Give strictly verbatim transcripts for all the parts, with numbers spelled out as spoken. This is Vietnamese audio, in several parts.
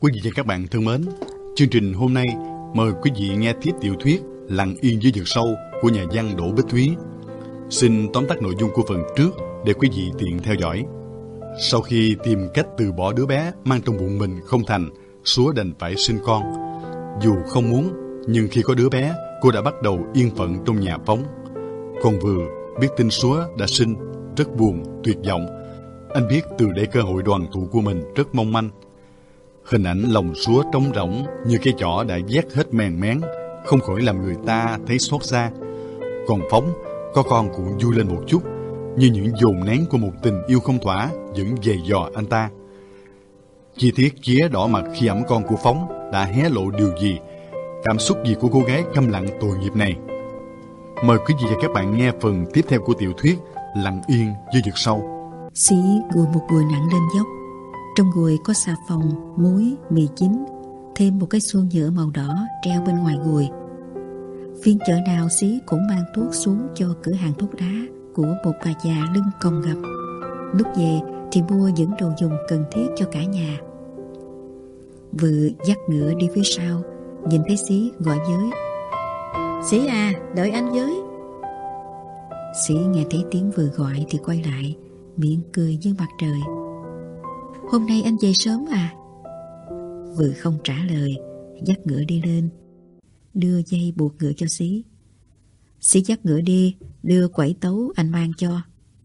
Quý vị và các bạn thân mến, chương trình hôm nay mời quý vị nghe tiếp tiểu thuyết Lặng yên dưới vực sâu của nhà văn Đỗ Bích Thúy. Xin tóm tắt nội dung của phần trước để quý vị tiện theo dõi. Sau khi tìm cách từ bỏ đứa bé mang trong bụng mình không thành, Súa đành phải sinh con. Dù không muốn, nhưng khi có đứa bé, cô đã bắt đầu yên phận trong nhà Phóng. Con Vừa biết tin Súa đã sinh, rất buồn, tuyệt vọng. Anh biết từ đây cơ hội đoàn tụ của mình rất mong manh. Hình ảnh lòng Súa trống rỗng như cái chỏ đã vét hết mèn mén, không khỏi làm người ta thấy xót xa. Còn Phóng, có con cũng vui lên một chút, như những dồn nén của một tình yêu không thỏa vẫn dày dò anh ta. Chi tiết Chía đỏ mặt khi ẵm con của Phóng đã hé lộ điều gì, cảm xúc gì của cô gái câm lặng tội nghiệp này. Mời quý vị và các bạn nghe phần tiếp theo của tiểu thuyết Lặng yên dưới vực sâu. Xí gùi một gùi nặng lên dốc. Trong gùi có xà phòng, muối, mì chính, thêm một cái xuông nhựa màu đỏ treo bên ngoài gùi. Phiên chợ nào Xí cũng mang thuốc xuống cho cửa hàng thuốc lá của một bà già lưng còng gập. Lúc về thì mua những đồ dùng cần thiết cho cả nhà. Vừa dắt ngựa đi phía sau, nhìn thấy Xí gọi với: "Xí à, đợi anh với." Xí nghe thấy tiếng Vừa gọi thì quay lại, miệng cười như mặt trời. "Hôm nay anh về sớm à?" Vừa không trả lời, dắt ngựa đi lên, đưa dây buộc ngựa cho Xí. Xí dắt ngựa đi, đưa quẩy tấu anh mang cho.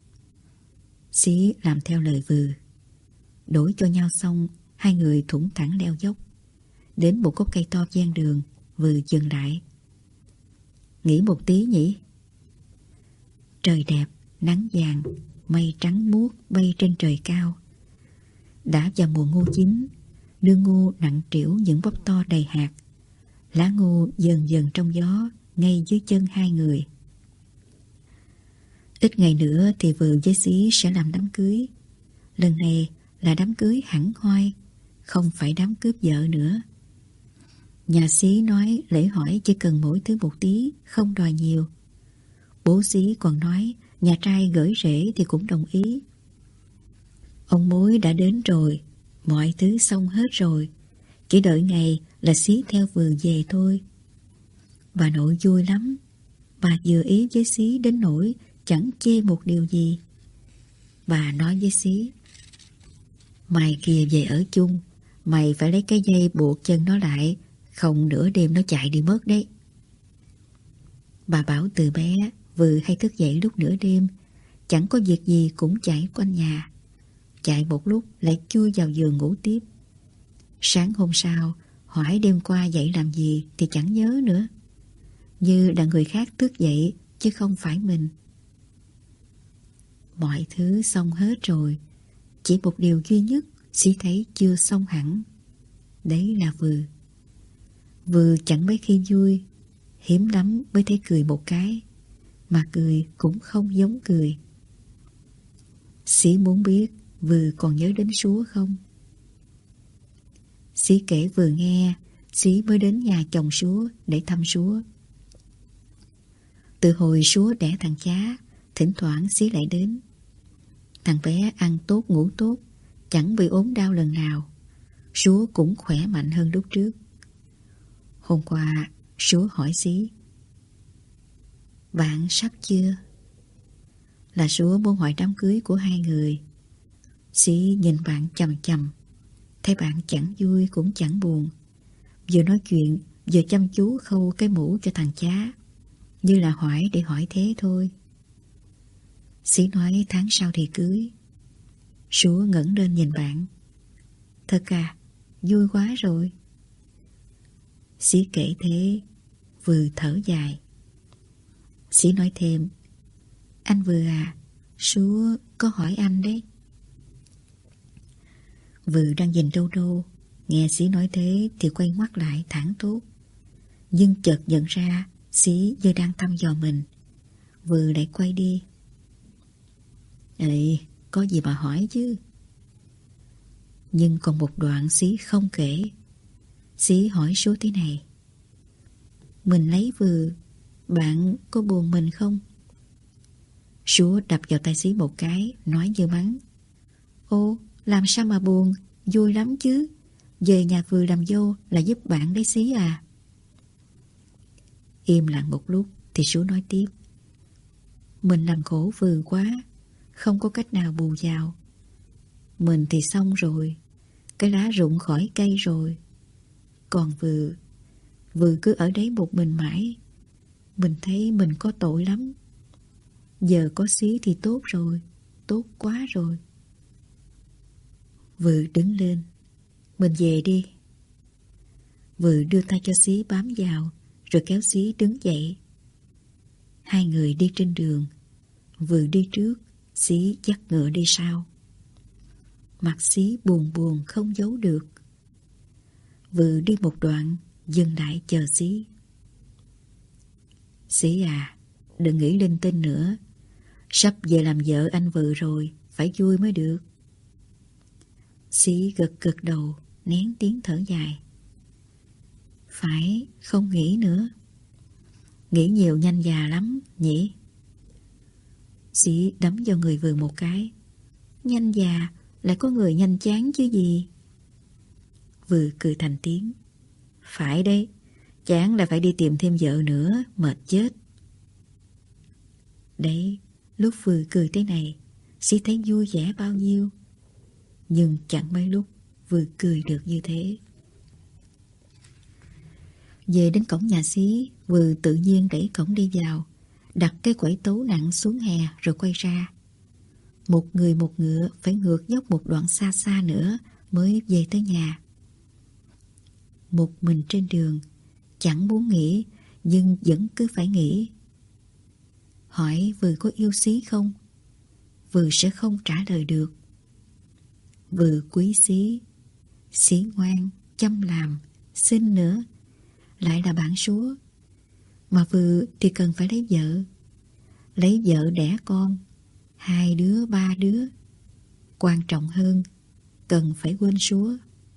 Xí làm theo lời Vừa. Đổi cho nhau xong, hai người thủng thẳng leo dốc. Đến một gốc cây to ven đường, Vừa dừng lại. "Nghỉ một tí nhỉ?" Trời đẹp, nắng vàng, mây trắng muốt bay trên trời cao. Đã vào mùa ngô chín, nương ngô nặng trĩu những bắp to đầy hạt. Lá ngô dần dần trong gió, ngay dưới chân hai người. Ít ngày nữa thì Vừa với Xí sẽ làm đám cưới. Lần này là đám cưới hẳn hoi, không phải đám cướp vợ nữa. Nhà Xí nói lễ hỏi chỉ cần mỗi thứ một tí, không đòi nhiều. Bố Xí còn nói nhà trai gởi rễ thì cũng đồng ý. Ông mối đã đến rồi, mọi thứ xong hết rồi, chỉ đợi ngày là Xí theo Vừa về thôi. Bà nội vui lắm. Bà vừa ý với Xí đến nỗi chẳng chê một điều gì. Bà nói với Xí: "Mày kia về ở chung, mày phải lấy cái dây buộc chân nó lại, không nửa đêm nó chạy đi mất đấy." Bà bảo từ bé Vừa hay thức dậy lúc nửa đêm, chẳng có việc gì cũng chạy quanh nhà. Chạy một lúc lại chui vào giường ngủ tiếp. Sáng hôm sau hỏi đêm qua dậy làm gì thì chẳng nhớ nữa, như là người khác thức dậy chứ không phải mình. Mọi thứ xong hết rồi, chỉ một điều duy nhất Xí thấy chưa xong hẳn. Đấy là Vừa. Vừa chẳng mấy khi vui, hiếm lắm mới thấy cười một cái, mà cười cũng không giống cười. Xí muốn biết Vừa còn nhớ đến Súa không? Xí kể Vừa nghe, Xí mới đến nhà chồng Súa để thăm Súa. Từ hồi Súa đẻ thằng Chá, thỉnh thoảng Xí lại đến. Thằng bé ăn tốt ngủ tốt, chẳng bị ốm đau lần nào. Súa cũng khỏe mạnh hơn lúc trước. Hôm qua Súa hỏi Xí: "Bạn sắp chưa?" Là Súa muốn hỏi đám cưới của hai người. Xí nhìn bạn chằm chằm, thấy bạn chẳng vui cũng chẳng buồn. Vừa nói chuyện vừa chăm chú khâu cái mũ cho thằng Chá, như là hỏi để hỏi thế thôi. Xí nói tháng sau thì cưới. Súa ngẩng lên nhìn bạn: "Thật à, vui quá rồi." Xí kể thế, Vừa thở dài. Xí nói thêm: "Anh Vừa à, Súa có hỏi anh đấy." Vừa đang nhìn đâu đâu, nghe Xí nói thế thì quay ngoắt lại thẳng thốt. Nhưng chợt nhận ra Xí như đang thăm dò mình. Vừa lại quay đi. "Ê, có gì mà hỏi chứ." Nhưng còn một đoạn Xí không kể. Xí hỏi Súa thế này: "Mình lấy Vừa, bạn có buồn mình không?" Súa đập vào tay Xí một cái, nói như mắng: "Ô, làm sao mà buồn, vui lắm chứ. Về nhà vừa làm dâu là giúp bạn đấy xí à. Im lặng một lúc thì Sú nói tiếp. Mình làm khổ vừa quá, không có cách nào bù vào. Mình thì xong rồi, cái lá rụng khỏi cây rồi. Còn vừa, vừa cứ ở đấy một mình mãi. Mình thấy mình có tội lắm. Giờ có xí thì tốt rồi, tốt quá rồi. Vừa đứng lên. Mình về đi. Vừa đưa tay cho xí bám vào, rồi kéo xí đứng dậy. Hai người đi trên đường. Vừa đi trước, xí dắt ngựa đi sau. Mặt xí buồn buồn không giấu được. Vừa đi một đoạn, dừng lại chờ xí. Xí à, đừng nghĩ linh tinh nữa. Sắp về làm vợ anh Vừ rồi, phải vui mới được. Xí gật gật đầu, nén tiếng thở dài. Phải, không nghĩ nữa. Nghĩ nhiều nhanh già lắm, nhỉ? Xí đấm vào người Vừ một cái. Nhanh già, lại có người nhanh chán chứ gì. Vừ cười thành tiếng. Phải đấy, chán là phải đi tìm thêm vợ nữa, mệt chết. Đấy, lúc Vừ cười thế này, Xí thấy vui vẻ bao nhiêu. Nhưng chẳng mấy lúc Vừ cười được như thế. Về đến cổng nhà Xí, Vừ tự nhiên đẩy cổng đi vào, đặt cái quẩy tấu nặng xuống hè rồi quay ra. Một người một ngựa phải ngược dốc một đoạn xa xa nữa mới về tới nhà. Một mình trên đường, chẳng muốn nghĩ nhưng vẫn cứ phải nghĩ. Hỏi Vừ có yêu Xí không? Vừ sẽ không trả lời được. Vừ quý Xí, Xí ngoan, chăm làm, xinh nữa, lại là bạn Súa. Mà Vừ thì cần phải lấy vợ. Lấy vợ đẻ con, hai đứa, ba đứa. Quan trọng hơn, cần phải quên Súa.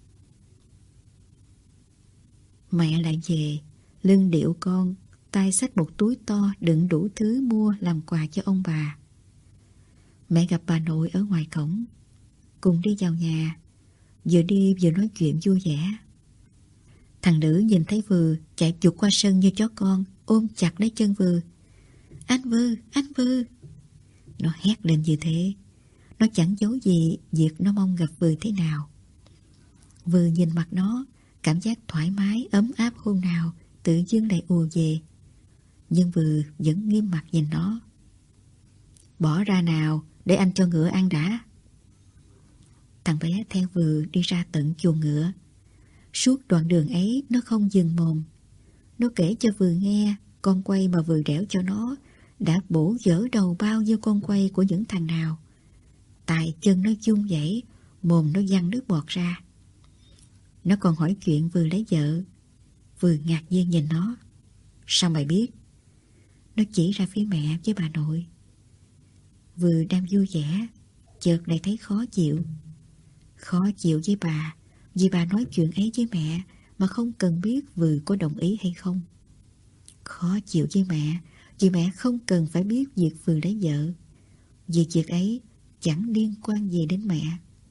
Mẹ lại về, lưng điệu con, tay xách một túi to đựng đủ thứ mua làm quà cho ông bà. Mẹ gặp bà nội ở ngoài cổng, cùng đi vào nhà, vừa đi vừa nói chuyện vui vẻ. Thằng nữ nhìn thấy Vừ chạy vụt qua sân như chó con, ôm chặt lấy chân Vừ. Anh Vừ, anh Vừ. Nó hét lên như thế. Nó chẳng giấu gì việc nó mong gặp Vừ thế nào. Vừ nhìn mặt nó, cảm giác thoải mái, ấm áp hôm nào tự dưng lại ùa về. Nhưng Vừ vẫn nghiêm mặt nhìn nó. Bỏ ra nào, để anh cho ngựa ăn đã. Thằng bé theo Vừ đi ra tận chuồng ngựa. Suốt đoạn đường ấy nó không dừng mồm. Nó kể cho Vừ nghe con quay mà Vừ đẽo cho nó đã bổ dỡ đầu bao nhiêu con quay của những thằng nào. Tay chân nó run rẩy, mồm nó văng nước bọt ra. Nó còn hỏi chuyện Vừ lấy vợ. Vừ ngạc nhiên nhìn nó. Sao mày biết? Nó chỉ ra phía mẹ với bà nội. Vừ đang vui vẻ, chợt lại thấy khó chịu. Khó chịu với bà, vì bà nói chuyện ấy với mẹ mà không cần biết Vừ có đồng ý hay không. Khó chịu với mẹ, vì mẹ không cần phải biết việc Vừ lấy vợ, vì việc ấy chẳng liên quan gì đến mẹ.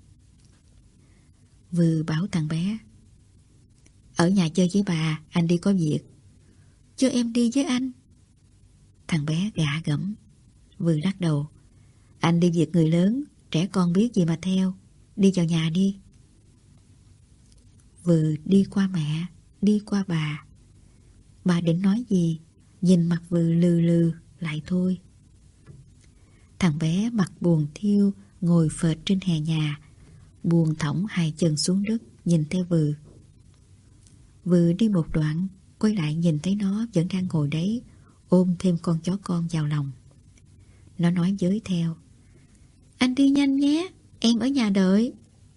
Vừ bảo thằng bé. Ở nhà chơi với bà, anh đi có việc. Cho em đi với anh. Thằng bé gạ gẫm. Vừ lắc đầu. Anh đi việc người lớn, trẻ con biết gì mà theo. Đi vào nhà đi. Vừ đi qua mẹ, đi qua bà. Bà định nói gì, nhìn mặt Vừ lừ lừ, lại thôi. Thằng bé mặt buồn thiêu, ngồi phệt trên hè nhà, buồn thõng hai chân xuống đất, nhìn theo Vừ. Vừ đi một đoạn, quay lại nhìn thấy nó vẫn đang ngồi đấy, ôm thêm con chó con vào lòng. Nó nói với theo. Anh đi nhanh nhé, em ở nhà đợi.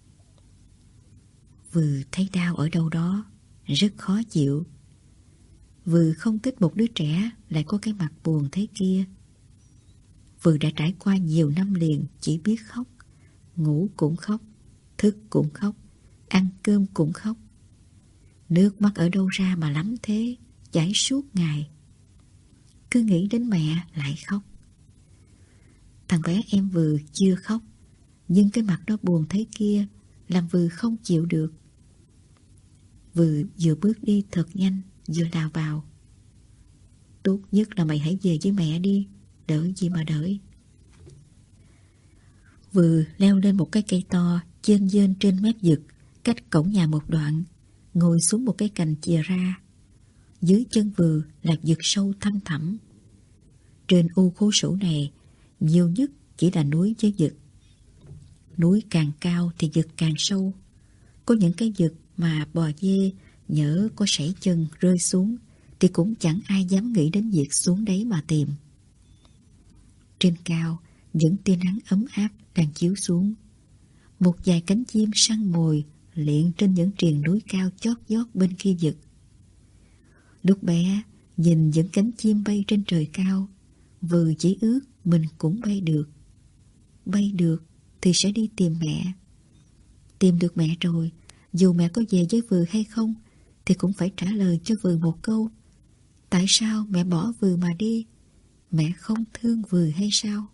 Vừ thấy đau ở đâu đó, rất khó chịu. Vừ không thích một đứa trẻ lại có cái mặt buồn thế kia. Vừ đã trải qua nhiều năm liền chỉ biết khóc. Ngủ cũng khóc, thức cũng khóc, ăn cơm cũng khóc. Nước mắt ở đâu ra mà lắm thế, chảy suốt ngày. Cứ nghĩ đến mẹ lại khóc. Thằng bé em Vừ chưa khóc, nhưng cái mặt nó buồn thế kia làm Vừ không chịu được. Vừa vừa bước đi thật nhanh, vừa lao vào. Tốt nhất là mày hãy về với mẹ đi, đợi gì mà đợi. Vừa leo lên một cái cây to chênh vênh trên mép vực, cách cổng nhà một đoạn, ngồi xuống một cái cành chìa ra. Dưới chân Vừa là vực sâu thăm thẳm. Trên u khố sủ này, nhiều nhất chỉ là núi với vực. Núi càng cao thì vực càng sâu. Có những cái vực mà bò dê nhỡ có sảy chân rơi xuống thì cũng chẳng ai dám nghĩ đến việc xuống đấy mà tìm. Trên cao, những tia nắng ấm áp đang chiếu xuống. Một vài cánh chim săn mồi liệng trên những triền núi cao chót vót bên kia vực. Lúc bé, nhìn những cánh chim bay trên trời cao, Vừa chỉ ước mình cũng bay được. Bay được thì sẽ đi tìm mẹ. Tìm được mẹ rồi, dù mẹ có về với Vừa hay không, thì cũng phải trả lời cho Vừa một câu. Tại sao mẹ bỏ Vừa mà đi? Mẹ không thương Vừa hay sao?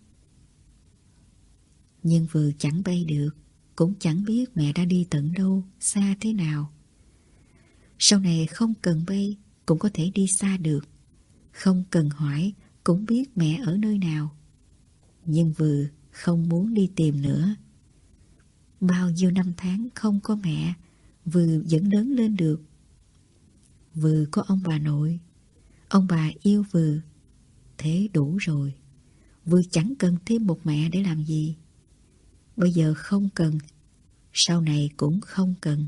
Nhưng Vừa chẳng bay được, cũng chẳng biết mẹ đã đi tận đâu, xa thế nào. Sau này không cần bay, cũng có thể đi xa được. Không cần hỏi, cũng biết mẹ ở nơi nào. Nhưng Vừa không muốn đi tìm nữa. Bao nhiêu năm tháng không có mẹ, Vừa vẫn lớn lên được. Vừa có ông bà nội. Ông bà yêu Vừa. Thế đủ rồi. Vừa chẳng cần thêm một mẹ để làm gì. Bây giờ không cần, sau này cũng không cần.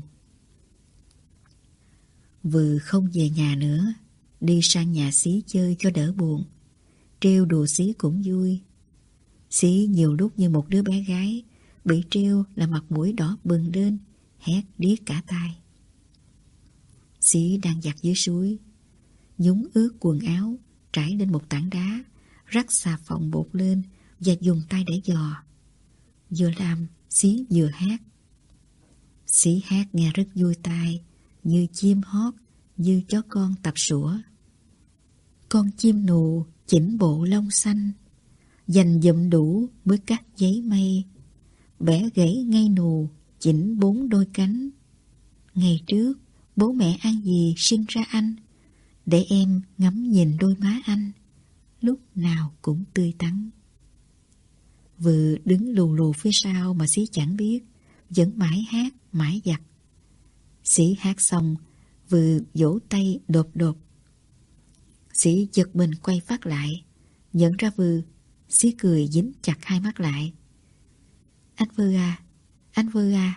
Vừa không về nhà nữa, đi sang nhà Xí chơi cho đỡ buồn. Trêu đùa Xí cũng vui. Xí nhiều lúc như một đứa bé gái, bị trêu là mặt mũi đỏ bừng lên, hét điếc cả tai. Xí đang giặt dưới suối, nhúng ướt quần áo, trải lên một tảng đá, rắc xà phòng bột lên và dùng tay để dò. Vừa làm, Xí vừa hát. Xí hát nghe rất vui tai, như chim hót, như chó con tập sủa. Con chim nù chỉnh bộ lông xanh, dành dụm đủ mới cắt giấy mây, bẻ gãy ngay nù chỉnh bốn đôi cánh. Ngày trước bố mẹ ăn gì sinh ra anh, để em ngắm nhìn đôi má anh, lúc nào cũng tươi tắn. Vừa đứng lù lù phía sau mà Xí chẳng biết, vẫn mãi hát mãi giặt. Xí hát xong, Vừa vỗ tay đột đột. Xí giật mình quay phát lại, nhận ra Vừa. Xí cười dính chặt hai mắt lại. Anh Vừa à, anh Vừa à.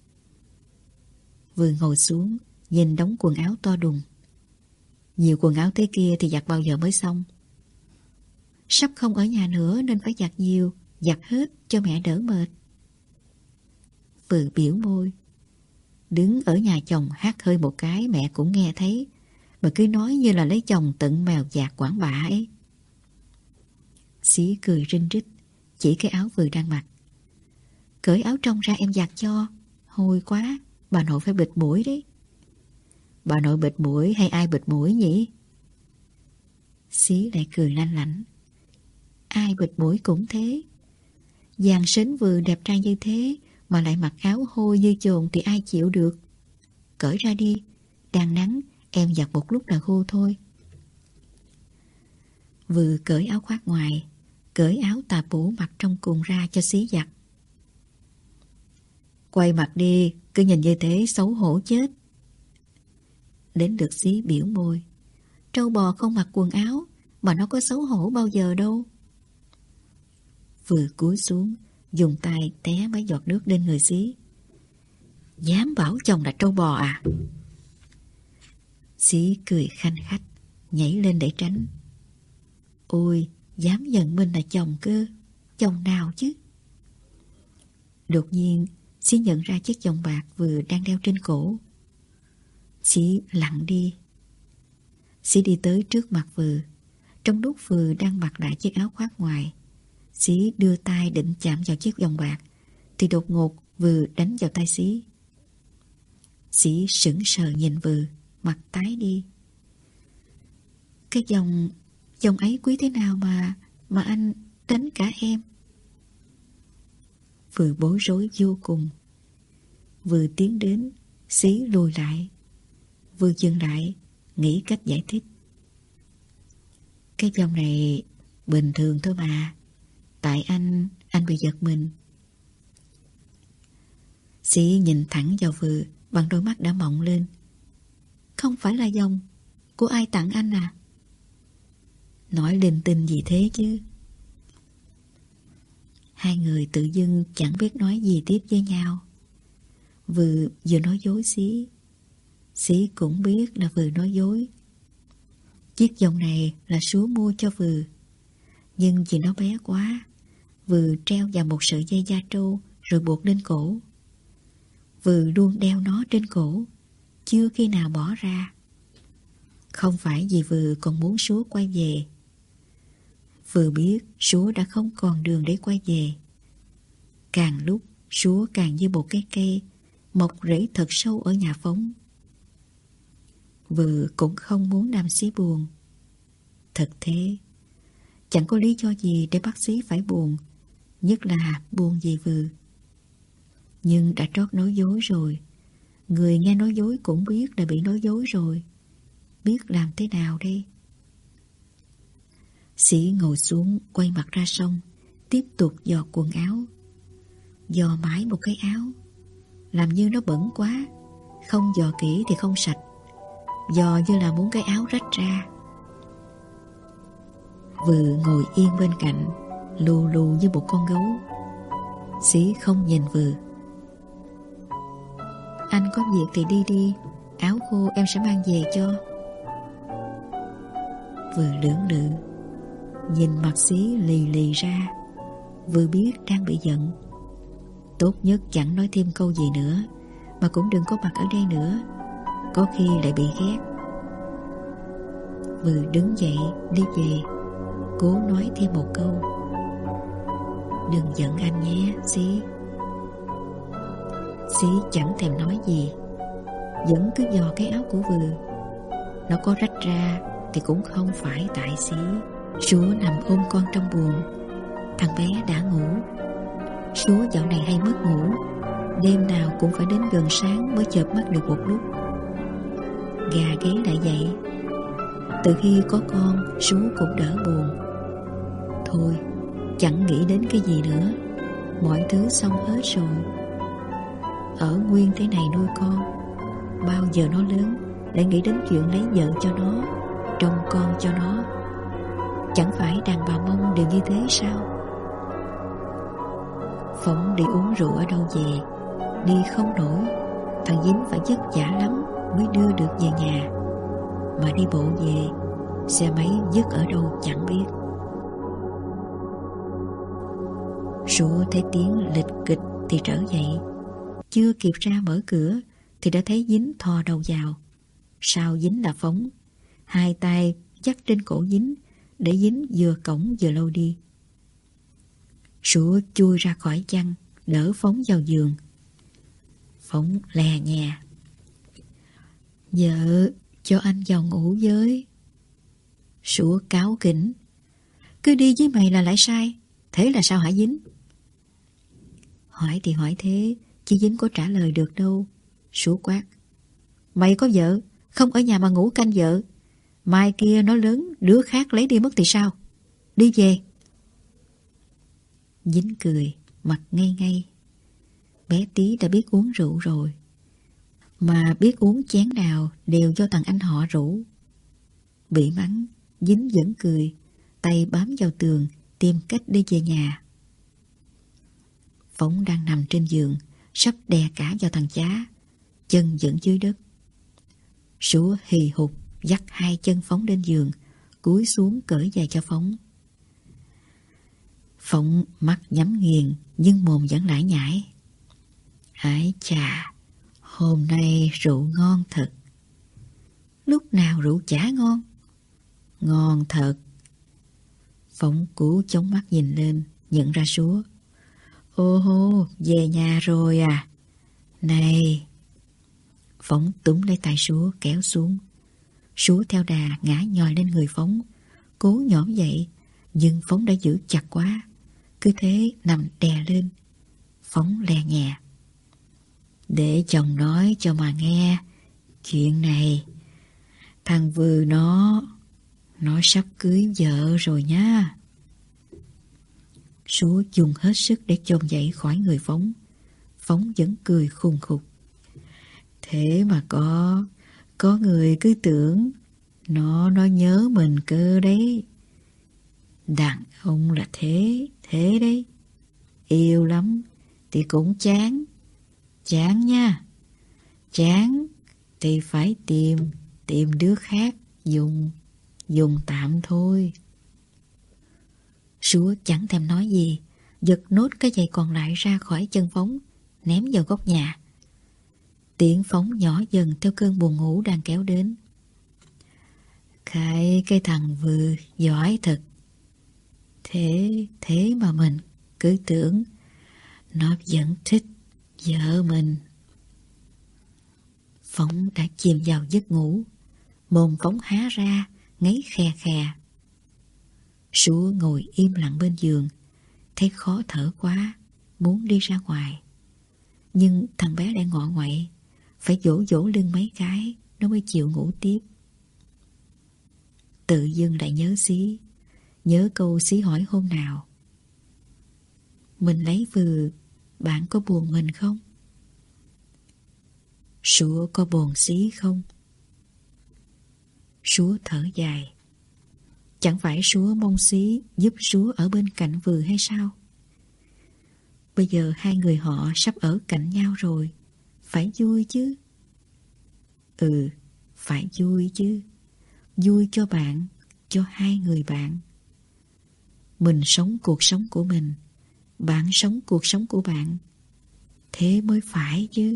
Vừa ngồi xuống, nhìn đống quần áo to đùng. Nhiều quần áo thế kia thì giặt bao giờ mới xong? Sắp không ở nhà nữa nên phải giặt nhiều, giặt hết cho mẹ đỡ mệt. Vừa biểu môi. Đứng ở nhà chồng hát hơi một cái mẹ cũng nghe thấy, mà cứ nói như là lấy chồng tận mèo giặt quảng bạ ấy. Xí cười rinh rít, chỉ cái áo Vừa đang mặc. Cởi áo trong ra em giặt cho, hôi quá, bà nội phải bịt mũi đấy. Bà nội bịt mũi hay ai bịt mũi nhỉ? Xí lại cười lanh lảnh. Ai bịt mũi cũng thế. Dàn sến Vừa đẹp trai như thế mà lại mặc áo hôi như chồn thì ai chịu được. Cởi ra đi, đang nắng, em giặt một lúc là khô thôi. Vừa cởi áo khoác ngoài, cởi áo tà bổ mặc trong cùng ra cho Xí giặt. Quay mặt đi, cứ nhìn như thế xấu hổ chết. Đến lượt Xí biểu môi. Trâu bò không mặc quần áo, mà nó có xấu hổ bao giờ đâu. Vừa cúi xuống, dùng tay té mấy giọt nước lên người Xí. Dám bảo chồng là trâu bò à? Xí cười khanh khách, nhảy lên để tránh. Ôi, dám nhận mình là chồng cơ. Chồng nào chứ? Đột nhiên, Xí nhận ra chiếc vòng bạc Vừa đang đeo trên cổ. Xí lặng đi. Xí đi tới trước mặt Vừa. Trong lúc Vừa đang mặc lại chiếc áo khoác ngoài, Xí đưa tay định chạm vào chiếc vòng bạc, thì đột ngột Vừa đánh vào tay Xí. Xí sững sờ nhìn Vừa, mặt tái đi. Cái vòng Vòng ấy quý thế nào mà Mà anh đánh cả em? Vừa bối rối vô cùng. Vừa tiến đến, Xí lùi lại. Vừa dừng lại, nghĩ cách giải thích. Cái vòng này bình thường thôi mà. Tại anh, anh bị giật mình. Sĩ nhìn thẳng vào Vừa bằng đôi mắt đã mọng lên. Không phải là vòng của ai tặng anh à? Nói linh tinh gì thế chứ? Hai người tự dưng chẳng biết nói gì tiếp với nhau. Vừa vừa nói dối Sĩ. Sĩ cũng biết là Vừa nói dối. Chiếc vòng này là Súa mua cho Vừa, nhưng vì nó bé quá, Vừa treo vào một sợi dây da trâu rồi buộc lên cổ. Vừa luôn đeo nó trên cổ, chưa khi nào bỏ ra. Không phải vì Vừa còn muốn Súa quay về. Vừa biết Súa đã không còn đường để quay về. Càng lúc Súa càng như một cái cây mọc rễ thật sâu ở nhà Phóng. Vừa cũng không muốn làm Sĩ buồn. Thật thế, chẳng có lý do gì để bắt Sĩ phải buồn, nhất là buồn vì Vừa. Nhưng đã trót nói dối rồi, người nghe nói dối cũng biết là bị nói dối rồi. Biết làm thế nào đây? Sĩ ngồi xuống, quay mặt ra sông, tiếp tục dò quần áo. Dò mãi một cái áo, làm như nó bẩn quá, không dò kỹ thì không sạch. Dò như là muốn cái áo rách ra. Vừa ngồi yên bên cạnh, lù lù như một con gấu. Sĩ không nhìn Vừa. Anh có việc thì đi đi, áo khô em sẽ mang về cho. Vừa lưỡng lự, nhìn mặt Sĩ lì lì ra. Vừa biết đang bị giận. Tốt nhất chẳng nói thêm câu gì nữa, mà cũng đừng có mặt ở đây nữa, có khi lại bị ghét. Vừa đứng dậy đi về, cố nói thêm một câu. Đừng giận anh nhé, Sĩ. Sĩ chẳng thèm nói gì, vẫn cứ dò cái áo của Vừa. Nó có rách ra thì cũng không phải tại Sĩ. Súa nằm ôm con trong buồng. Thằng bé đã ngủ. Súa dạo này hay mất ngủ, đêm nào cũng phải đến gần sáng mới chợp mắt được một lúc. Gà ghé lại dậy. Từ khi có con, Súa cũng đỡ buồn. Thôi, chẳng nghĩ đến cái gì nữa, mọi thứ xong hết rồi. Ở nguyên thế này nuôi con, bao giờ nó lớn lại nghĩ đến chuyện lấy vợ cho nó, trông con cho nó. Chẳng phải đàn bà Mông đều như thế sao? Phóng đi uống rượu ở đâu về, đi không nổi. Thằng Dính phải vất vả lắm mới đưa được về nhà. Mà đi bộ về, xe máy vứt ở đâu chẳng biết. Súa thấy tiếng lịch kịch thì trở dậy. Chưa kịp ra mở cửa thì đã thấy Dính thò đầu vào. Sau Dính là Phóng. Hai tay dắt trên cổ Dính để Dính vừa cõng vừa lôi đi. Súa chui ra khỏi chăn, đỡ Phóng vào giường. Phóng lè nhè. Vợ, cho anh vào ngủ với. Súa cáu kỉnh. Cứ đi với mày là lại sai. Thế là sao hả Dính? Hỏi thì hỏi thế, chứ Dính có trả lời được đâu. Súa quát. Mày có vợ, không ở nhà mà ngủ canh vợ. Mai kia nó lớn, đứa khác lấy đi mất thì sao? Đi về. Dính cười, mặt ngây ngây. Bé tí đã biết uống rượu rồi, mà biết uống chén nào đều do thằng anh họ rủ. Bị mắng, Dính vẫn cười, tay bám vào tường, tìm cách đi về nhà. Phóng đang nằm trên giường, sắp đè cả vào thằng chá, chân vẫn dưới đất. Súa hì hục dắt hai chân Phóng lên giường, cúi xuống cởi giày cho Phóng. Phóng mắt nhắm nghiền nhưng mồm vẫn lải nhải. Ái chà, hôm nay rượu ngon thật. Lúc nào rượu chả ngon. Ngon thật. Phóng cú chống mắt nhìn lên, nhận ra Súa. Ô hô, về nhà rồi à? Này. Phóng túm lấy tay Súa kéo xuống. Súa theo đà ngã nhòi lên người Phóng, cố nhổm dậy, nhưng Phóng đã giữ chặt quá. Cứ thế nằm đè lên. Phóng lè nhẹ. Để chồng nói cho mà nghe, Chuyện này, thằng Vừ nó, nó sắp cưới vợ rồi nha. Súa dùng hết sức để chồm dậy khỏi người Phóng. Phóng vẫn cười khùng khục. Thế mà có, có người cứ tưởng nó, nó nhớ mình cơ đấy. Đàn ông là thế, thế đấy. Yêu lắm thì cũng chán. Chán nha. Chán thì phải tìm, tìm đứa khác dùng, dùng tạm thôi. Súa chẳng thèm nói gì, giật nốt cái giày còn lại ra khỏi chân Phóng, ném vào góc nhà. Tiếng Phóng nhỏ dần theo cơn buồn ngủ đang kéo đến. Cái, cái thằng Vừ giỏi thật. Thế, thế mà mình cứ tưởng nó vẫn thích vợ mình. Phóng đã chìm vào giấc ngủ. Mồm Phóng há ra, ngáy khe khe. Súa ngồi im lặng bên giường, thấy khó thở quá, muốn đi ra ngoài. Nhưng thằng bé lại ngọ ngoậy, phải vỗ vỗ lưng mấy cái nó mới chịu ngủ tiếp. Tự dưng lại nhớ Xí, nhớ câu Xí hỏi hôm nào: mình lấy Vừ, bạn có buồn mình không? Súa có buồn Xí không? Súa thở dài. Chẳng phải Súa mong Xí giúp Súa ở bên cạnh Vừ hay sao? Bây giờ hai người họ sắp ở cạnh nhau rồi, phải vui chứ. Ừ, phải vui chứ. Vui cho bạn, cho hai người bạn. Mình sống cuộc sống của mình, bạn sống cuộc sống của bạn. Thế mới phải chứ.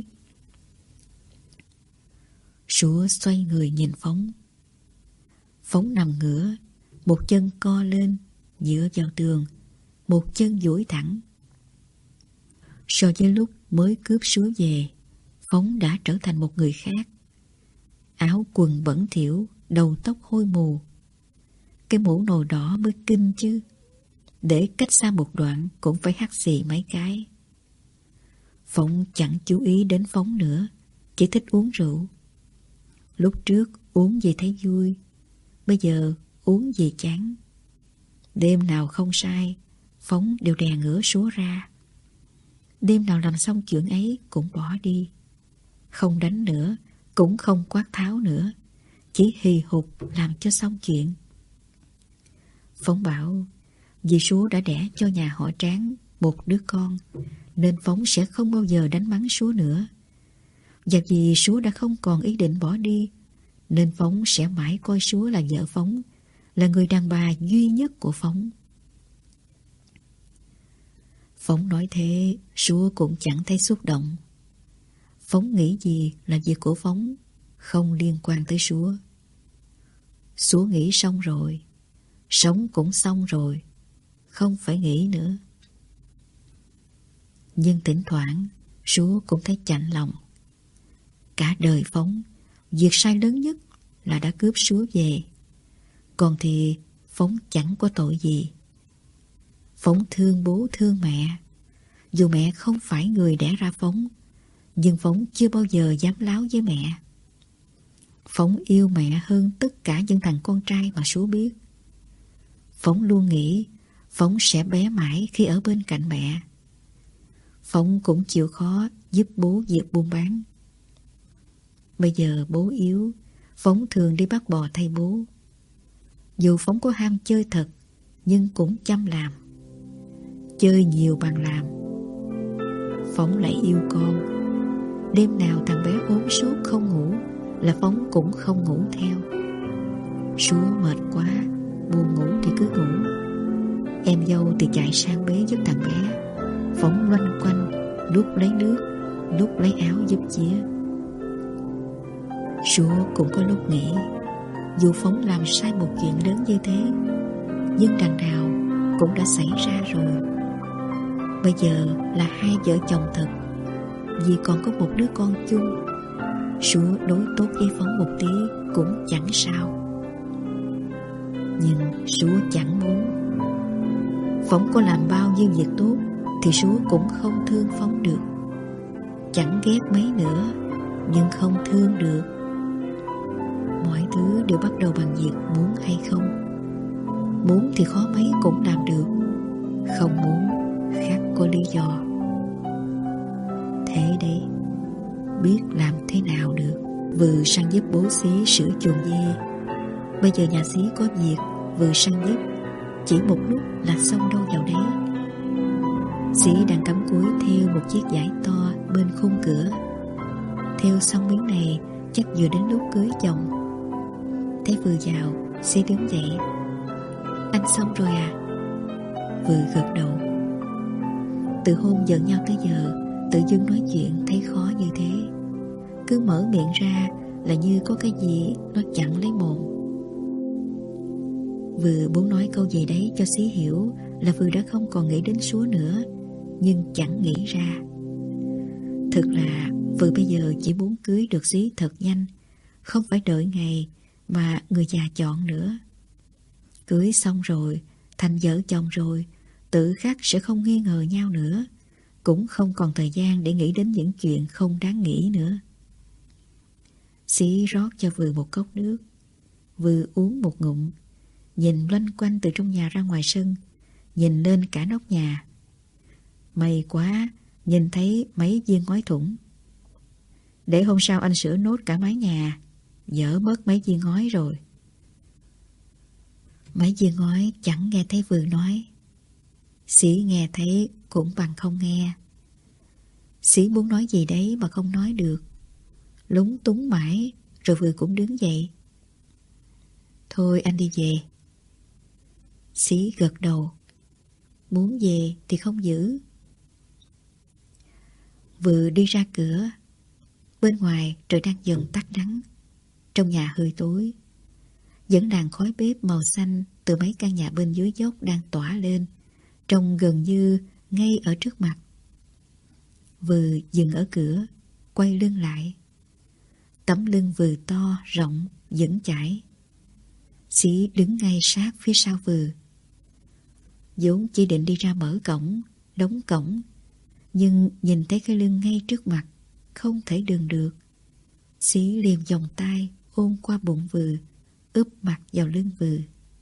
Súa xoay người nhìn Phóng. Phóng nằm ngửa, một chân co lên, dựa vào tường, một chân duỗi thẳng. So với lúc mới cướp Súa về, Phóng đã trở thành một người khác. Áo quần bẩn thỉu, đầu tóc hôi mù. Cái mũ nồi đỏ mới kinh chứ. Để cách xa một đoạn cũng phải hắt xì mấy cái. Phóng chẳng chú ý đến Phóng nữa, chỉ thích uống rượu. Lúc trước uống gì thấy vui, bây giờ uống gì chán. Đêm nào không sai, Phóng đều đè ngửa Súa ra. Đêm nào làm xong chuyện ấy cũng bỏ đi. Không đánh nữa, cũng không quát tháo nữa, chỉ hì hục làm cho xong chuyện. Phóng bảo vì Súa đã đẻ cho nhà họ Tráng một đứa con, nên Phóng sẽ không bao giờ đánh mắng Súa nữa. Và vì Súa đã không còn ý định bỏ đi, nên Phóng sẽ mãi coi Súa là vợ Phóng, là người đàn bà duy nhất của Phóng. Phóng nói thế, Súa cũng chẳng thấy xúc động. Phóng nghĩ gì là việc của Phóng, không liên quan tới Súa. Súa nghĩ xong rồi, sống cũng xong rồi, không phải nghĩ nữa. Nhưng thỉnh thoảng Súa cũng thấy chạnh lòng. Cả đời Phóng, việc sai lớn nhất là đã cướp Súa về. Còn thì Phóng chẳng có tội gì. Phóng thương bố thương mẹ. Dù mẹ không phải người đẻ ra Phóng, nhưng Phóng chưa bao giờ dám láo với mẹ. Phóng yêu mẹ hơn tất cả những thằng con trai mà Súa biết. Phóng luôn nghĩ Phóng sẽ bé mãi khi ở bên cạnh mẹ. Phóng cũng chịu khó giúp bố việc buôn bán. Bây giờ bố yếu, Phóng thường đi bắt bò thay bố. Dù Phóng có ham chơi thật, nhưng cũng chăm làm. Chơi nhiều bằng làm. Phóng lại yêu con. Đêm nào thằng bé ốm sốt không ngủ là Phóng cũng không ngủ theo. Súa mệt quá, buồn ngủ thì cứ ngủ. Em dâu thì chạy sang bế giúp thằng bé. Phóng loanh quanh, lúc lấy nước, lúc lấy áo giúp chĩa. Súa cũng có lúc nghĩ, dù Phóng làm sai một chuyện lớn như thế, nhưng đằng nào cũng đã xảy ra rồi. Bây giờ là hai vợ chồng thật, vì còn có một đứa con chung. Súa đối tốt với Phóng một tí cũng chẳng sao. Nhưng Súa chẳng muốn. Phóng có làm bao nhiêu việc tốt thì Súa cũng không thương Phóng được. Chẳng ghét mấy nữa, nhưng không thương được. mọi thứ đều bắt đầu bằng việc muốn hay không. Muốn thì khó mấy cũng làm được, không muốn khác có lý do. Thế đấy, biết làm thế nào được. Vừa sang giúp bố xí sửa chuồng dê. Bây giờ nhà xí có việc, vừa sang giúp, chỉ một lúc là xong đâu vào đấy. Xí đang cắm cúi thêu một chiếc vải to bên khung cửa. Thêu xong miếng này chắc vừa đến lúc cưới chồng. Thấy vừa vào, xí đứng dậy. Anh xong rồi à? Vừa gật đầu. Từ hôm giận nhau tới giờ, tự dưng nói chuyện thấy khó như thế. Cứ mở miệng ra là như có cái gì nó chặn lấy mồm. Vừa muốn nói câu gì đấy cho xí hiểu là vừa đã không còn nghĩ đến Súa nữa, nhưng chẳng nghĩ ra. Thực là vừa bây giờ chỉ muốn cưới được xí thật nhanh, không phải đợi ngày mà người già chọn nữa. Cưới xong rồi, thành vợ chồng rồi, tự khắc sẽ không nghi ngờ nhau nữa, cũng không còn thời gian để nghĩ đến những chuyện không đáng nghĩ nữa. Xí rót cho Vừa một cốc nước. Vừa uống một ngụm, nhìn loanh quanh từ trong nhà ra ngoài sân, nhìn lên cả nóc nhà. May quá, nhìn thấy mấy viên ngói thủng. Để hôm sau anh sửa nốt cả mái nhà, dỡ bớt mấy viên ngói rồi. Mấy viên ngói chẳng nghe thấy Vừa nói. Xí nghe thấy cũng bằng không nghe. Xí muốn nói gì đấy mà không nói được, lúng túng mãi, rồi Vừa cũng đứng dậy. Thôi anh đi về. Xí gật đầu. Muốn về thì không giữ. Vừa đi ra cửa. Bên ngoài trời đang dần tắt nắng. Trong nhà hơi tối. Vẫn làn khói bếp màu xanh từ mấy căn nhà bên dưới dốc đang tỏa lên, trông gần như ngay ở trước mặt. Vừa dừng ở cửa, quay lưng lại. Tấm lưng Vừa to, rộng, vững chãi. Xí đứng ngay sát phía sau Vừa. vốn chỉ định đi ra mở cổng, đóng cổng, nhưng nhìn thấy cái lưng ngay trước mặt, không thể đừng được. Xí liền vòng tay ôm qua bụng Vừa, úp mặt vào lưng Vừa.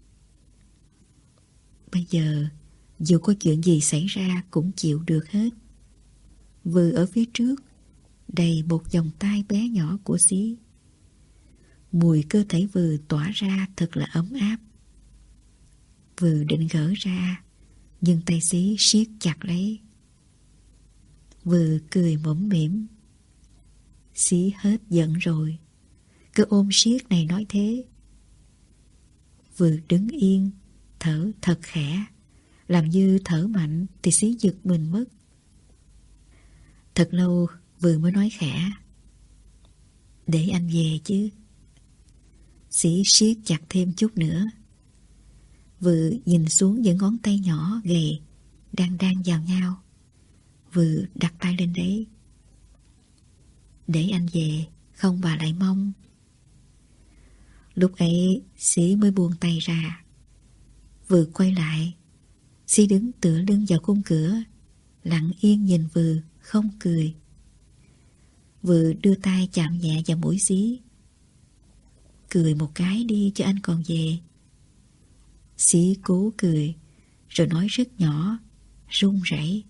Bây giờ dù có chuyện gì xảy ra cũng chịu được hết. Vừa ở phía trước đầy một vòng tay bé nhỏ của Xí. Mùi cơ thể Vừa tỏa ra thật là ấm áp. Vừa định gỡ ra, nhưng tay Xí siết chặt lấy. Vừa cười mõm mỉm. Xí hết giận rồi, cứ ôm siết này nói thế. Vừa đứng yên, thở thật khẽ, làm như thở mạnh thì Xí giật mình mất. Thật lâu Vừa mới nói khẽ: "Để anh về chứ." Xí siết chặt thêm chút nữa. Vừa nhìn xuống những ngón tay nhỏ gầy đang đan vào nhau. Vừa đặt tay lên đấy. "Để anh về, không bà lại mong." Lúc ấy Xí mới buông tay ra. Vừa quay lại, Xí đứng tựa lưng vào khung cửa, lặng yên nhìn Vừa, không cười. Vừa đưa tay chạm nhẹ vào mũi Xí. "Cười một cái đi cho anh còn về." Xí cố cười, rồi nói rất nhỏ, run rẩy: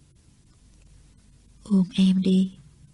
"Ôm em đi."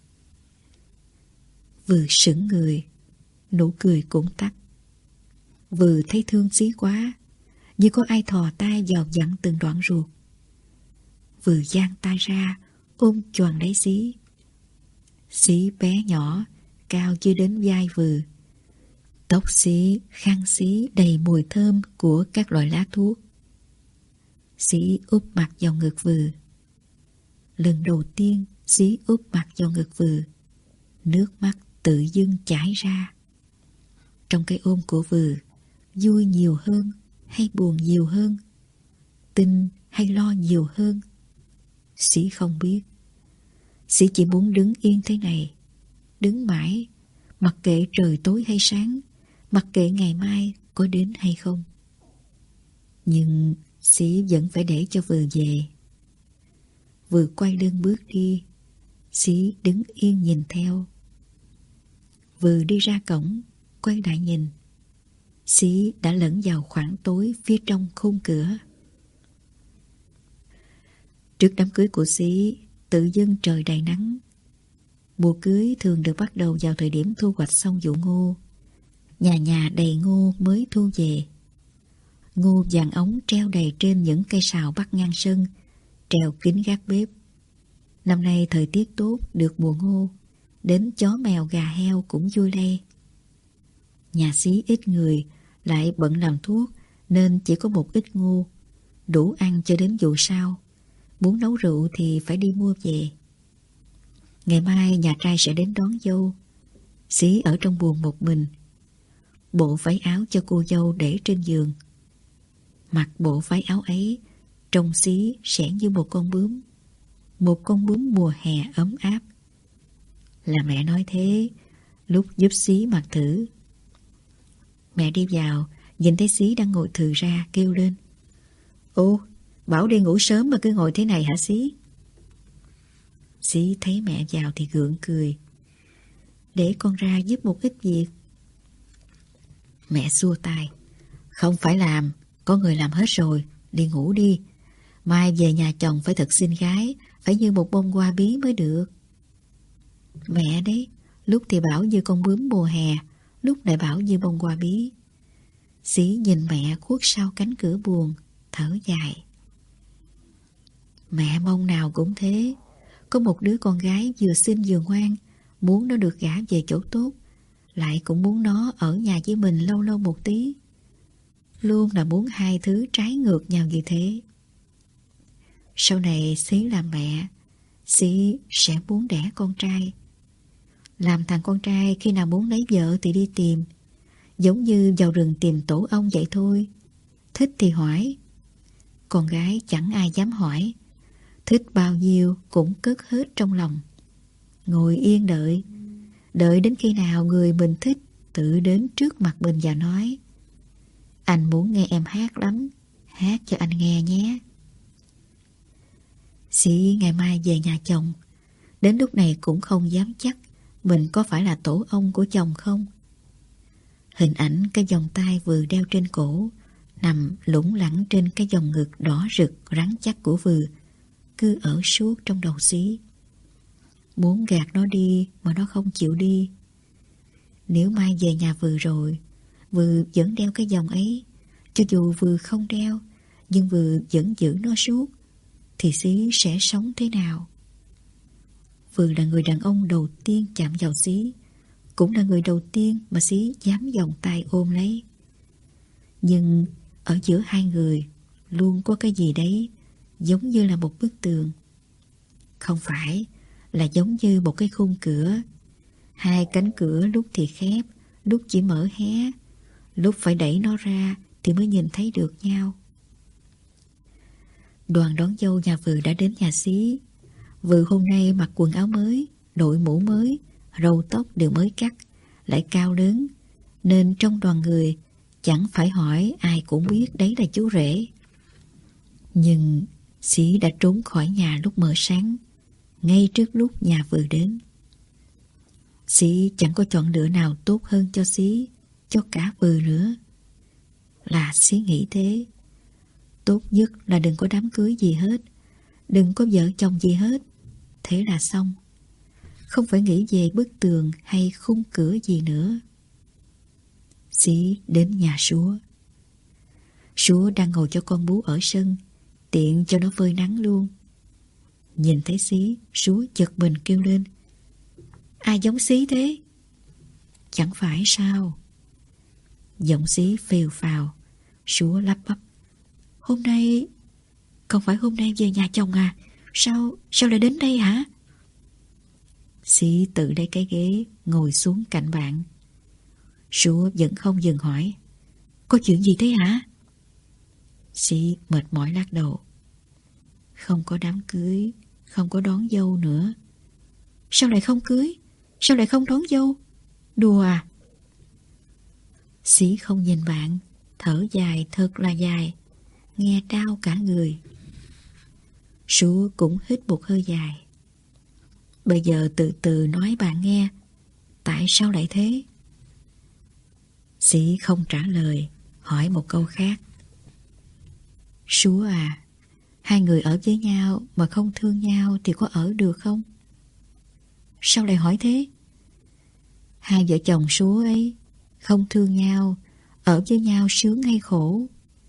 Vừa sững người, nụ cười cũng tắt. Vừa thấy thương Xí quá, như có ai thò tay vào dặn từng đoạn ruột. Vừa giang tay ra, ôm choàng lấy Xí. Xí bé nhỏ, cao chưa đến vai Vừa. Tóc Xí, khăn Xí đầy mùi thơm của các loại lá thuốc. Xí úp mặt vào ngực Vừa. Lần đầu tiên Xí úp mặt vào ngực Vừa, nước mắt tự dưng chảy ra. Trong cái ôm của Vừa, vui nhiều hơn hay buồn nhiều hơn, tin hay lo nhiều hơn, Xí không biết. Xí chỉ muốn đứng yên thế này, đứng mãi, mặc kệ trời tối hay sáng, mặc kệ ngày mai có đến hay không. Nhưng Xí vẫn phải để cho Vừa về. Vừa quay lưng bước đi, Xí đứng yên nhìn theo. Vừa đi ra cổng, quay lại nhìn. Xí đã lẫn vào khoảng tối phía trong khung cửa. Trước đám cưới của Xí, tự dưng trời đầy nắng. Mùa cưới thường được bắt đầu vào thời điểm thu hoạch xong vụ ngô. Nhà nhà đầy ngô mới thu về. Ngô vàng ống treo đầy trên những cây sào bắc ngang sân, treo kín gác bếp. Năm nay thời tiết tốt, được mùa ngô, đến chó mèo gà heo cũng vui lây. Nhà Xí ít người, lại bận làm thuốc, nên chỉ có một ít ngô, đủ ăn cho đến vụ sau. Muốn nấu rượu thì phải đi mua về. Ngày mai nhà trai sẽ đến đón dâu. Xí ở trong buồng một mình. Bộ váy áo cho cô dâu để trên giường. Mặc bộ váy áo ấy, trông Xí sẽ như một con bướm. Một con bướm mùa hè ấm áp. Là mẹ nói thế, lúc giúp Xí mặc thử. Mẹ đi vào, nhìn thấy Xí đang ngồi thừ ra, kêu lên: "Ô, bảo đi ngủ sớm mà cứ ngồi thế này hả Xí?" Xí thấy mẹ vào thì gượng cười: "Để con ra giúp một ít việc." Mẹ xua tay: "Không phải làm, có người làm hết rồi, đi ngủ đi. Mai về nhà chồng phải thật xinh gái, phải như một bông hoa bí mới được." Mẹ đấy, lúc thì bảo như con bướm mùa hè, lúc lại bảo như bông hoa bí. Xí nhìn mẹ khuất sau cánh cửa buồn, thở dài. Mẹ mong nào cũng thế, có một đứa con gái vừa xinh vừa ngoan, muốn nó được gả về chỗ tốt, lại cũng muốn nó ở nhà với mình lâu lâu một tí. Luôn là muốn hai thứ trái ngược nhau như thế. Sau này Xí làm mẹ, Xí sẽ muốn đẻ con trai. Làm thằng con trai khi nào muốn lấy vợ thì đi tìm, giống như vào rừng tìm tổ ong vậy thôi. Thích thì hỏi. Con gái chẳng ai dám hỏi, thích bao nhiêu cũng cất hết trong lòng. Ngồi yên đợi, đợi đến khi nào người mình thích tự đến trước mặt mình và nói: "Anh muốn nghe em hát lắm, hát cho anh nghe nhé." Xí ngày mai về nhà chồng, đến lúc này cũng không dám chắc mình có phải là tổ ong của chồng không. Hình ảnh cái vòng tay vừa đeo trên cổ nằm lủng lẳng trên cái vòng ngực đỏ rực rắn chắc của Vừ cứ ở suốt trong đầu Xí. Muốn gạt nó đi mà nó không chịu đi. Nếu mai về nhà Vừ rồi, Vừ vẫn đeo cái vòng ấy, cho dù Vừ không đeo, nhưng Vừ vẫn giữ nó suốt, thì Xí sẽ sống thế nào? Vừ là người đàn ông đầu tiên chạm vào Xí, cũng là người đầu tiên mà Xí dám vòng tay ôm lấy. Nhưng ở giữa hai người luôn có cái gì đấy giống như là một bức tường. Không phải là giống như một cái khung cửa. Hai cánh cửa lúc thì khép, lúc chỉ mở hé, lúc phải đẩy nó ra thì mới nhìn thấy được nhau. Đoàn đón dâu nhà Vừ đã đến nhà Xí. Vừ hôm nay mặc quần áo mới, đội mũ mới, râu tóc đều mới cắt, lại cao lớn, nên trong đoàn người chẳng phải hỏi ai cũng biết đấy là chú rể. Nhưng Xí đã trốn khỏi nhà lúc mờ sáng, ngay trước lúc nhà Vừ đến. Xí chẳng có chọn lựa nào tốt hơn cho Xí, cho cả Vừ nữa. Là Xí nghĩ thế. Tốt nhất là đừng có đám cưới gì hết, đừng có vợ chồng gì hết. Thế là xong. Không phải nghĩ về bức tường hay khung cửa gì nữa. Xí đến nhà Súa. Súa đang ngồi cho con bú ở sân, tiện cho nó phơi nắng luôn. Nhìn thấy Xí, Súa giật mình kêu lên: "Ai giống Xí thế?" "Chẳng phải sao?" Giọng Xí phèo phào. Súa lắp bắp: "Hôm nay... Không phải hôm nay về nhà chồng à? Sao... Sao lại đến đây hả?" Xí tự lấy cái ghế ngồi xuống cạnh bạn. Súa vẫn không dừng hỏi: "Có chuyện gì thế hả?" Xí mệt mỏi lắc đầu: "Không có đám cưới, không có đón dâu nữa." "Sao lại không cưới? Sao lại không đón dâu? Đùa à?" Xí không nhìn bạn, thở dài thật là dài, nghe đau cả người. Súa cũng hít một hơi dài. "Bây giờ từ từ nói bạn nghe, tại sao lại thế?" Sĩ không trả lời, hỏi một câu khác. Súa à, hai người ở với nhau mà không thương nhau thì có ở được không? Sao lại hỏi thế? Hai vợ chồng Súa ấy không thương nhau, ở với nhau sướng hay khổ?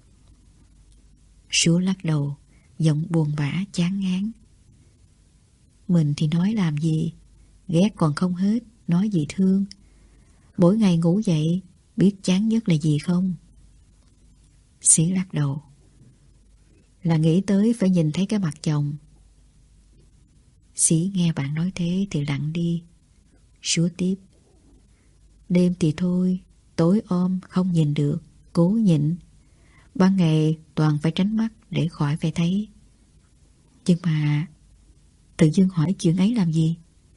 Súa lắc đầu, giọng buồn bã chán ngán. Mình thì nói làm gì, ghét còn không hết, nói gì thương. Mỗi ngày ngủ dậy, biết chán nhất là gì không? Sĩ lắc đầu. Là nghĩ tới phải nhìn thấy cái mặt chồng. Sĩ nghe bạn nói thế thì lặng đi. Súa tiếp. Đêm thì thôi, tối om không nhìn được, cố nhịn. Ban ngày toàn phải tránh mắt để khỏi phải thấy. Nhưng mà tự dưng hỏi chuyện ấy làm gì?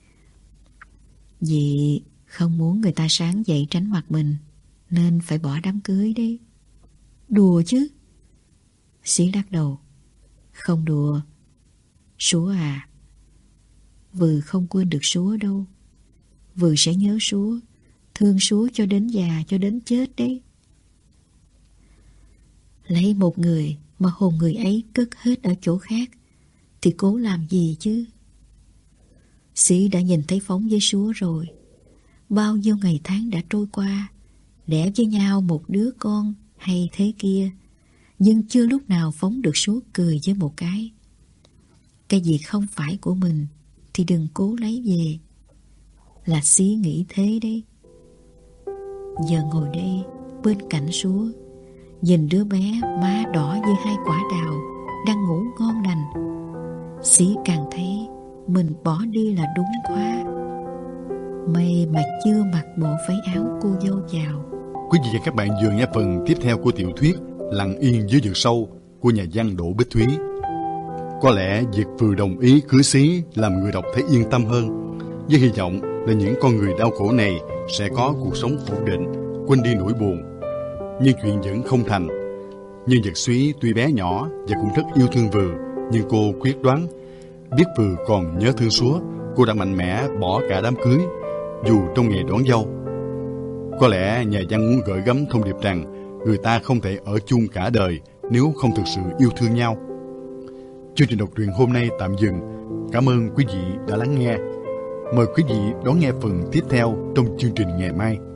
Vì không muốn người ta sáng dậy tránh mặt mình, nên phải bỏ đám cưới đấy. Đùa chứ? Sĩ lắc đầu. Không đùa. Súa à, Vừ không quên được Súa đâu. Vừ sẽ nhớ Súa, thương Súa cho đến già, cho đến chết đấy. Lấy một người mà hồn người ấy cất hết ở chỗ khác thì cố làm gì chứ? Sĩ đã nhìn thấy Phóng với Súa rồi. Bao nhiêu ngày tháng đã trôi qua, đẻ với nhau một đứa con hay thế kia, nhưng chưa lúc nào Phóng được Súa cười với một cái. Cái gì không phải của mình thì đừng cố lấy về. Là Xí nghĩ thế đấy. Giờ ngồi đây bên cạnh Súa, nhìn đứa bé má đỏ như hai quả đào đang ngủ ngon lành, Xí càng thấy mình bỏ đi là đúng quá. May mà chưa mặc bộ váy áo cô dâu vào. Quý vị và các bạn vừa nghe phần tiếp theo của tiểu thuyết Lặng yên dưới vực sâu của nhà văn Đỗ Bích Thúy. Có lẽ việc Vừ đồng ý cưới Xí làm người đọc thấy yên tâm hơn, với hy vọng là những con người đau khổ này sẽ có cuộc sống ổn định, quên đi nỗi buồn. Nhưng chuyện vẫn không thành. Nhân vật Súy tuy bé nhỏ và cũng rất yêu thương Vừ, nhưng cô quyết đoán. Biết Vừ còn nhớ thương Súa, cô đã mạnh mẽ bỏ cả đám cưới, dù trong ngày đón dâu. Có lẽ nhà văn muốn gửi gắm thông điệp rằng người ta không thể ở chung cả đời nếu không thực sự yêu thương nhau. Chương trình đọc truyện hôm nay tạm dừng. Cảm ơn quý vị đã lắng nghe. Mời quý vị đón nghe phần tiếp theo trong chương trình ngày mai.